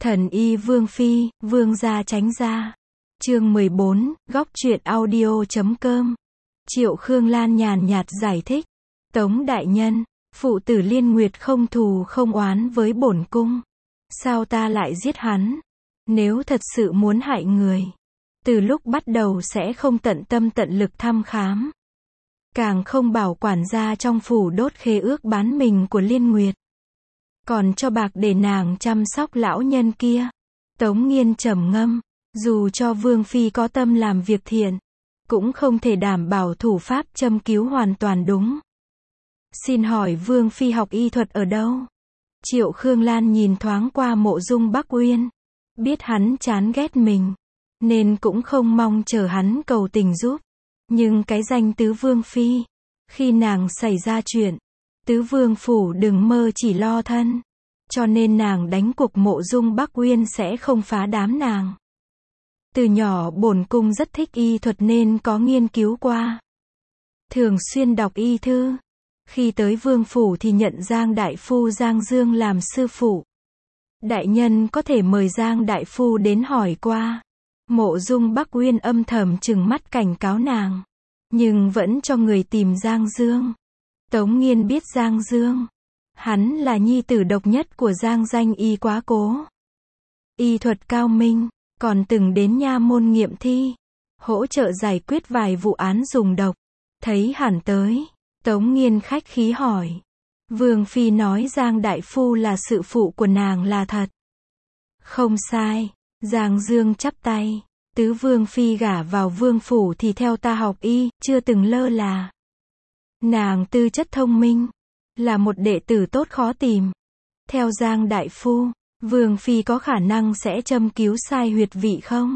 Thần y Vương Phi, Vương gia tránh ra. Chương 14, góc truyện audio.com. Triệu Khương Lan nhàn nhạt giải thích. Tống đại nhân, phụ tử Liên Nguyệt không thù không oán với bổn cung. Sao ta lại giết hắn? Nếu thật sự muốn hại người, từ lúc bắt đầu sẽ không tận tâm tận lực thăm khám. Càng không bảo quản gia trong phủ đốt khế ước bán mình của Liên Nguyệt. Còn cho bạc để nàng chăm sóc lão nhân kia. Tống Nghiên trầm ngâm, dù cho Vương Phi có tâm làm việc thiện, cũng không thể đảm bảo thủ pháp châm cứu hoàn toàn đúng. Xin hỏi Vương Phi học y thuật ở đâu? Triệu Khương Lan nhìn thoáng qua Mộ Dung Bắc Uyên. Biết hắn chán ghét mình, nên cũng không mong chờ hắn cầu tình giúp. Nhưng cái danh tứ Vương Phi, khi nàng xảy ra chuyện, tứ vương phủ đừng mơ chỉ lo thân. Cho nên nàng đánh cuộc Mộ Dung Bắc Uyên sẽ không phá đám nàng. Từ nhỏ bổn cung rất thích y thuật nên có nghiên cứu qua. Thường xuyên đọc y thư. Khi tới vương phủ thì nhận Giang đại phu Giang Dương làm sư phụ. Đại nhân có thể mời Giang đại phu đến hỏi qua. Mộ Dung Bắc Uyên âm thầm trừng mắt cảnh cáo nàng, nhưng vẫn cho người tìm Giang Dương. Tống Nghiên biết Giang Dương. Hắn là nhi tử độc nhất của Giang danh y quá cố. Y thuật cao minh, còn từng đến nha môn nghiệm thi, hỗ trợ giải quyết vài vụ án dùng độc. Thấy hắn tới, Tống Nghiên khách khí hỏi. Vương Phi nói Giang đại phu là sự phụ của nàng là thật. Không sai. Giang Dương chắp tay. Tứ Vương Phi gả vào vương phủ thì theo ta học y, chưa từng lơ là. Nàng tư chất thông minh, là một đệ tử tốt khó tìm. Theo Giang đại phu, Vương Phi có khả năng sẽ châm cứu sai huyệt vị không?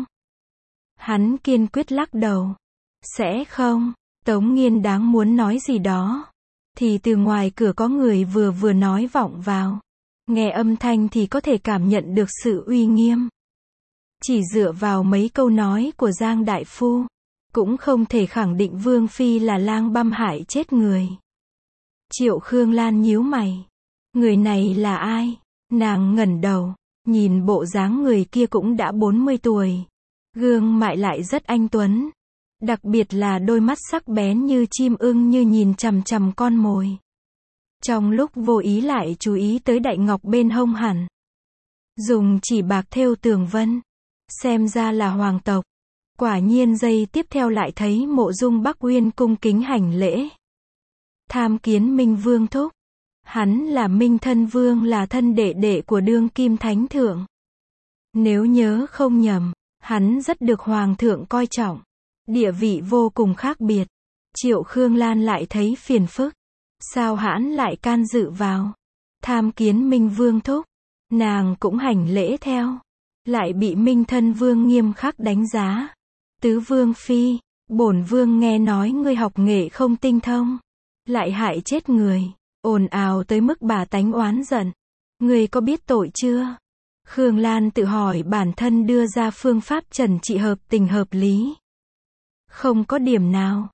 Hắn kiên quyết lắc đầu. Sẽ không. Tống Nghiên đáng muốn nói gì đó, thì từ ngoài cửa có người vừa nói vọng vào. Nghe âm thanh thì có thể cảm nhận được sự uy nghiêm. Chỉ dựa vào mấy câu nói của Giang đại phu, cũng không thể khẳng định Vương Phi là lang băm hại chết người. Triệu Khương Lan nhíu mày. Người này là ai? Nàng ngẩng đầu, nhìn bộ dáng người kia cũng đã 40 tuổi. Gương mại lại rất anh tuấn. Đặc biệt là đôi mắt sắc bén như chim ưng như nhìn chằm chằm con mồi. Trong lúc vô ý lại chú ý tới đại ngọc bên hông hẳn. Dùng chỉ bạc thêu tường vân. Xem ra là hoàng tộc. Quả nhiên giây tiếp theo lại thấy Mộ Dung Bắc Uyên cung kính hành lễ. Tham kiến Minh Vương thúc. Hắn là Minh Thân Vương, là thân đệ đệ của đương kim thánh thượng. Nếu nhớ không nhầm, hắn rất được hoàng thượng coi trọng. Địa vị vô cùng khác biệt. Triệu Khương Lan lại thấy phiền phức. Sao hãn lại can dự vào? Tham kiến Minh Vương thúc. Nàng cũng hành lễ theo. Lại bị Minh Thân Vương nghiêm khắc đánh giá. Tứ Vương Phi, bổn Vương nghe nói ngươi học nghệ không tinh thông, lại hại chết người. Ồn ào tới mức bà tánh oán giận. Ngươi có biết tội chưa? Khương Lan tự hỏi bản thân đưa ra phương pháp trần trị hợp tình hợp lý. Không có điểm nào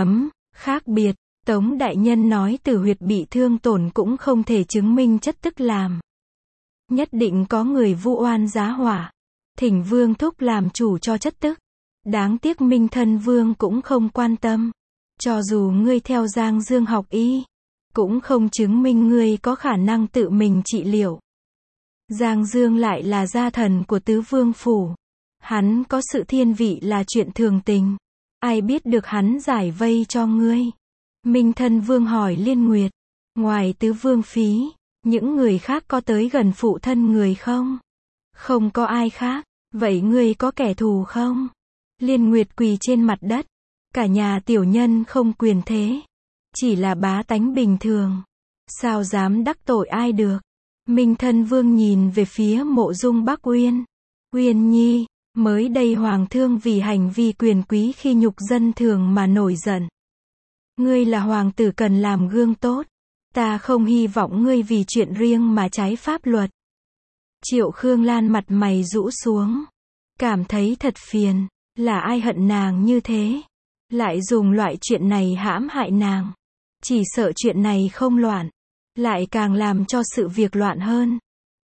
khác biệt. Tống đại nhân nói tử huyệt bị thương tổn cũng không thể chứng minh chất tức làm. Nhất định có người vu oan giá họa. Thỉnh Vương thúc làm chủ cho chất tức. Đáng tiếc Minh Thân Vương cũng không quan tâm. Cho dù ngươi theo Giang Dương học y, cũng không chứng minh ngươi có khả năng tự mình trị liệu. Giang Dương lại là gia thần của tứ vương phủ. Hắn có sự thiên vị là chuyện thường tình. Ai biết được hắn giải vây cho ngươi? Minh Thân Vương hỏi Liên Nguyệt. Ngoài tứ vương phí, những người khác có tới gần phụ thân người không? Không có ai khác. Vậy ngươi có kẻ thù không? Liên Nguyệt quỳ trên mặt đất. Cả nhà tiểu nhân không quyền thế. Chỉ là bá tánh bình thường. Sao dám đắc tội ai được? Minh Thân Vương nhìn về phía Mộ Dung Bắc Uyên. Uyên nhi, mới đây hoàng thương vì hành vi quyền quý khi nhục dân thường mà nổi giận. Ngươi là hoàng tử cần làm gương tốt. Ta không hy vọng ngươi vì chuyện riêng mà trái pháp luật. Triệu Khương Lan mặt mày rũ xuống. Cảm thấy thật phiền. Là ai hận nàng như thế? Lại dùng loại chuyện này hãm hại nàng. Chỉ sợ chuyện này không loạn, lại càng làm cho sự việc loạn hơn.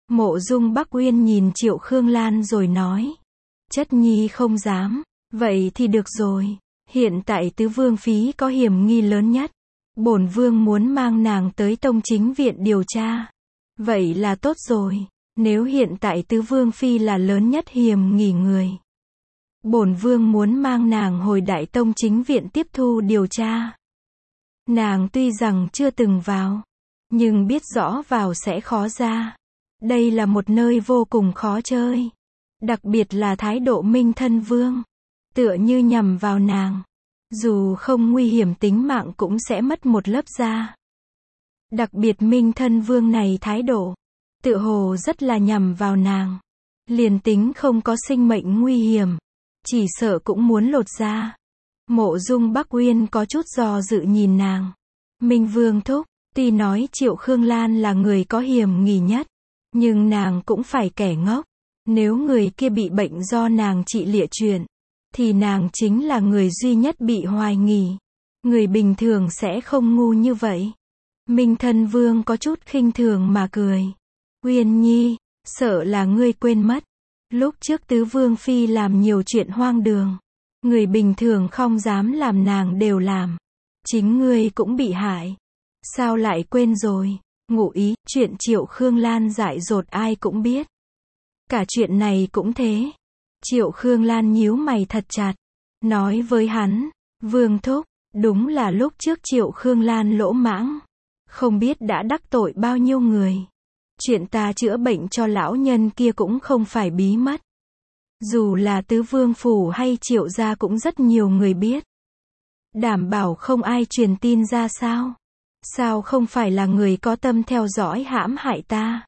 Mộ Dung Bắc Uyên nhìn Triệu Khương Lan rồi nói. Chất nhi không dám. Vậy thì được rồi. Hiện tại tứ vương phí có hiểm nghi lớn nhất. Bổn vương muốn mang nàng tới Tông Chính Viện điều tra. Vậy là tốt rồi. Nếu hiện tại tứ vương phi là lớn nhất hiểm nghi người, bổn vương muốn mang nàng hồi Đại Tông Chính Viện tiếp thu điều tra. Nàng tuy rằng chưa từng vào, nhưng biết rõ vào sẽ khó ra. Đây là một nơi vô cùng khó chơi. Đặc biệt là thái độ Minh Thân Vương. Tựa như nhằm vào nàng. Dù không nguy hiểm tính mạng cũng sẽ mất một lớp da. Đặc biệt Minh Thân Vương này thái độ, tựa hồ rất là nhằm vào nàng. Liền tính không có sinh mệnh nguy hiểm, chỉ sợ cũng muốn lột da. Mộ Dung Bắc Uyên có chút do dự nhìn nàng. Minh Vương thúc, tuy nói Triệu Khương Lan là người có hiểm nghi nhất, nhưng nàng cũng phải kẻ ngốc. Nếu người kia bị bệnh do nàng trị liệu chuyện, thì nàng chính là người duy nhất bị hoài nghi. Người bình thường sẽ không ngu như vậy. Minh Thân Vương có chút khinh thường mà cười. Uyên nhi, sợ là ngươi quên mất. Lúc trước tứ vương phi làm nhiều chuyện hoang đường. Người bình thường không dám làm nàng đều làm. Chính ngươi cũng bị hại. Sao lại quên rồi? Ngụ ý, chuyện Triệu Khương Lan dại dột ai cũng biết. Cả chuyện này cũng thế. Triệu Khương Lan nhíu mày thật chặt. Nói với hắn, Vương thúc, đúng là lúc trước Triệu Khương Lan lỗ mãng. Không biết đã đắc tội bao nhiêu người. Chuyện ta chữa bệnh cho lão nhân kia cũng không phải bí mật. Dù là tứ vương phủ hay Triệu gia cũng rất nhiều người biết. Đảm bảo không ai truyền tin ra sao? Sao không phải là người có tâm theo dõi hãm hại ta?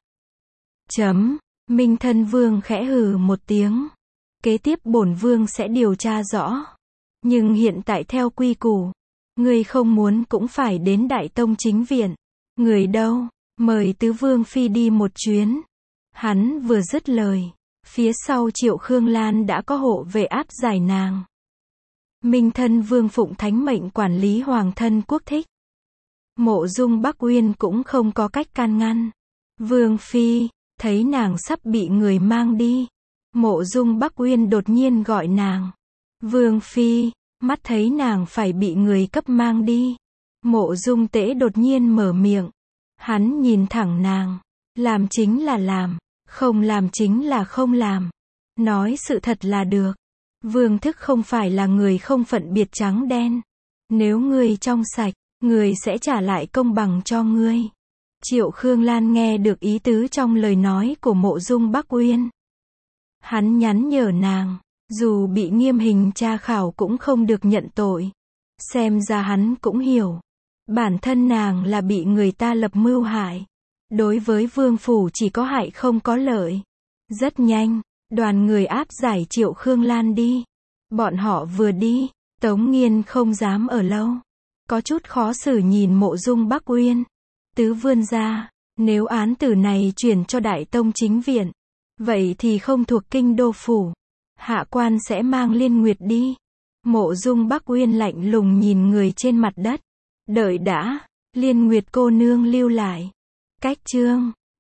Minh Thân Vương khẽ hừ một tiếng. Kế tiếp bổn vương sẽ điều tra rõ. Nhưng hiện tại theo quy củ, người không muốn cũng phải đến Đại Tông Chính Viện. Người đâu? Mời tứ vương phi đi một chuyến. Hắn vừa dứt lời, phía sau Triệu Khương Lan đã có hộ vệ áp giải nàng. Minh Thân Vương phụng thánh mệnh quản lý hoàng thân quốc thích. Mộ Dung Bắc Uyên cũng không có cách can ngăn. Vương phi, thấy nàng sắp bị người mang đi. Mộ Dung Bắc Uyên đột nhiên gọi nàng. Vương phi, mắt thấy nàng phải bị người cấp mang đi. Mộ Dung Tễ đột nhiên mở miệng. Hắn nhìn thẳng nàng. Làm chính là làm, không làm chính là không làm. Nói sự thật là được. Vương thức không phải là người không phân biệt trắng đen. Nếu ngươi trong sạch, người sẽ trả lại công bằng cho ngươi. Triệu Khương Lan nghe được ý tứ trong lời nói của Mộ Dung Bắc Uyên. Hắn nhắn nhở nàng, dù bị nghiêm hình tra khảo cũng không được nhận tội. Xem ra hắn cũng hiểu. Bản thân nàng là bị người ta lập mưu hại. Đối với vương phủ chỉ có hại không có lợi. Rất nhanh, đoàn người áp giải Triệu Khương Lan đi. Bọn họ vừa đi, Tống Nghiên không dám ở lâu. Có chút khó xử nhìn Mộ Dung Bắc Uyên. Tứ vương gia, nếu án tử này chuyển cho Đại Tông Chính Viện, vậy thì không thuộc kinh đô phủ. Hạ quan sẽ mang Liên Nguyệt đi. Mộ Dung Bắc Uyên lạnh lùng nhìn người trên mặt đất. Đợi đã, Liên Nguyệt cô nương lưu lại. Cách chương